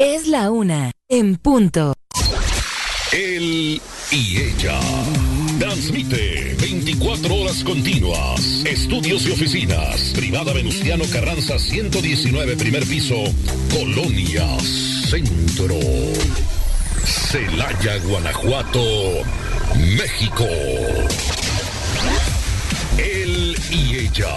Es la 1, en punto. Él y ella. Transmite 24 horas continuas. Estudios y oficinas. Privada Venustiano Carranza 119, primer piso, Colonia Centro. Celaya, Guanajuato, México. Él y ella.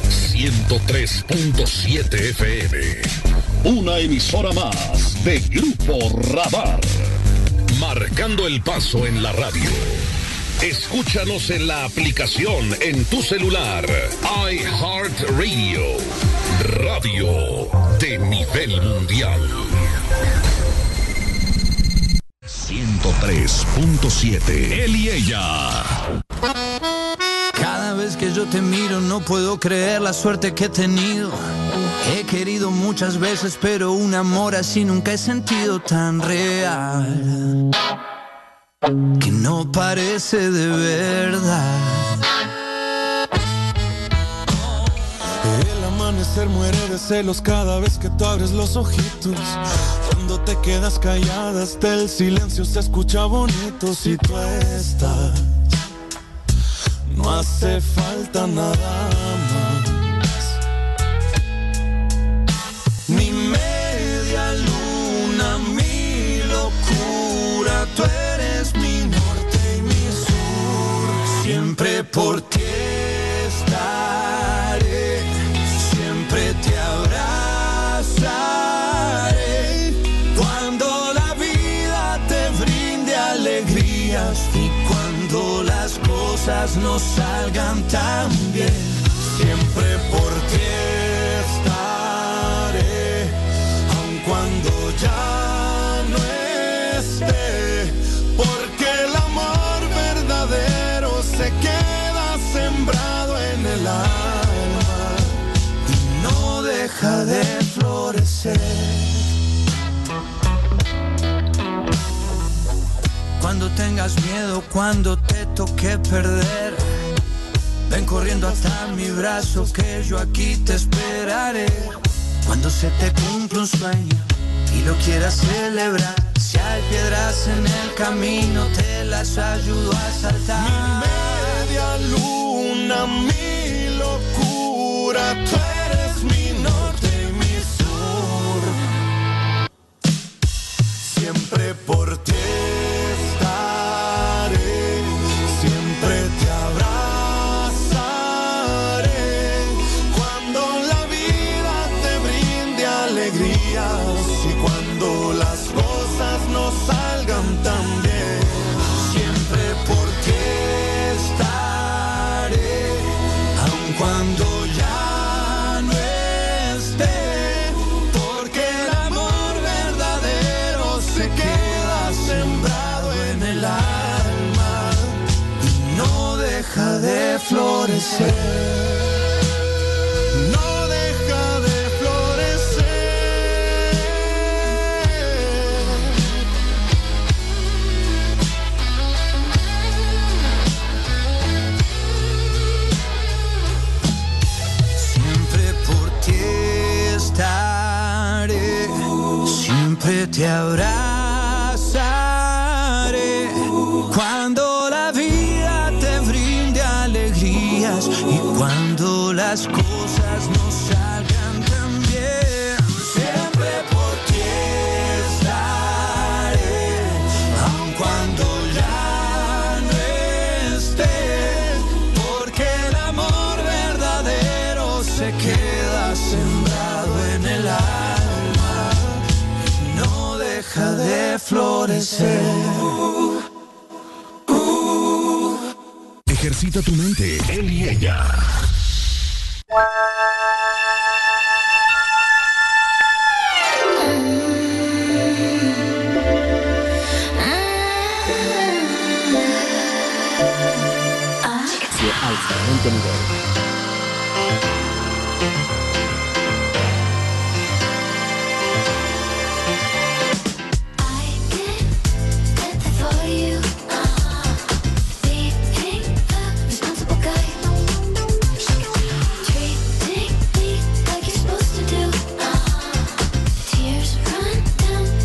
103.7 FM. Una emisora más de Grupo Radar. Marcando el paso en la radio. Escúchanos en la aplicación en tu celular. iHeartRadio. Radio de nivel mundial. 103.7. Él y ella. Cada vez que yo te miro no puedo creer la suerte que he tenido. He querido muchas veces, pero un amor así nunca he sentido tan real. Que no parece de verdad. El amanecer muere de celos cada vez que tú abres los ojitos. Cuando te quedas callada hasta el silencio se escucha bonito. Si tú estás, no hace falta nada más. Mi media luna, mi locura, tú eres mi norte y mi sur. Siempre por ti estaré, siempre te abrazaré. Cuando la vida te brinde alegrías y cuando las cosas no salgan tan bien, siempre por ti estaré, aun cuando ya no esté, porque el amor verdadero se queda sembrado en el alma y no deja de florecer. Cuando tengas miedo, cuando te toque perder, ven corriendo hasta mi brazo que yo aquí te esperaré. Cuando se te cumpla un sueño y lo quieras celebrar, si hay piedras en el camino te las ayudo a saltar. Mi media luna, mi locura, tú eres mi norte y mi sur. Siempre por ti estaré, siempre te abrazaré. Cuando la vida te brinde alegrías y cuando las cosas no salgan tan bien, siempre por ti estaré, aun cuando ya no esté, porque el amor verdadero se queda sembrado en el alma y no deja de florecer. No deja de florecer. Siempre por ti estaré, siempre te abrazaré. Cuando la vida te brinde alegrías y cuando las cosas no salgan tan bien, siempre por ti estaré, aun cuando ya no esté, porque el amor verdadero se queda sembrado en el alma y no deja de florecer. Ejercita tu mente. Él y ella. Al siguiente nivel. Treating me like you're supposed to do. Tears run down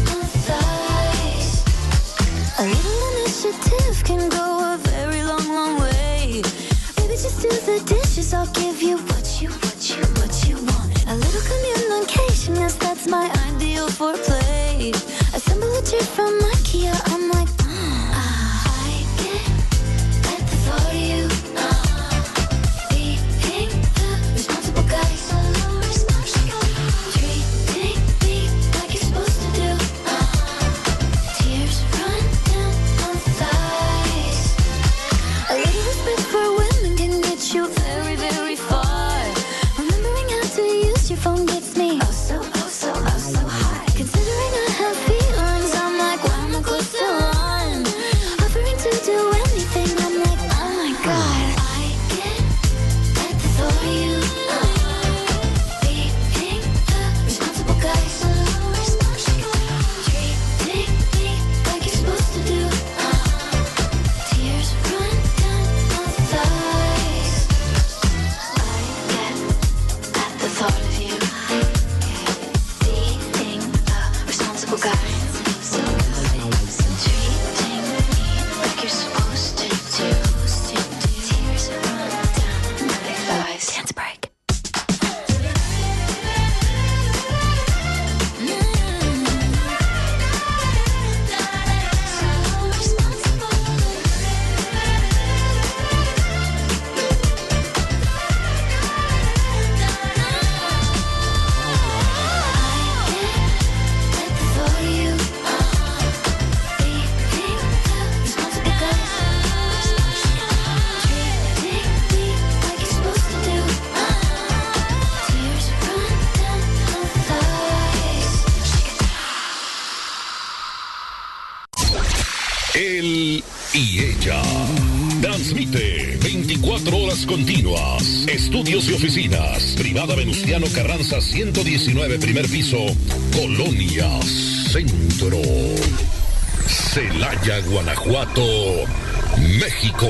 Él y ella. Transmite 24 horas continuas. Estudios y oficinas. Privada Venustiano Carranza 119, primer piso, Colonia Centro. Celaya, Guanajuato, México.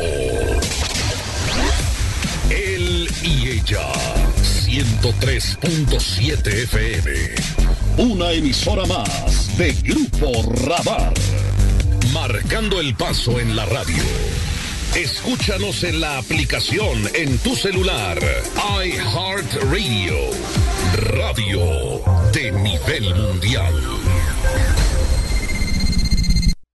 Él y ella. 103.7 FM. Una emisora más de Grupo Radar. Marcando el paso en la radio. Escúchanos en la aplicación en tu celular. iHeartRadio. Radio de nivel mundial.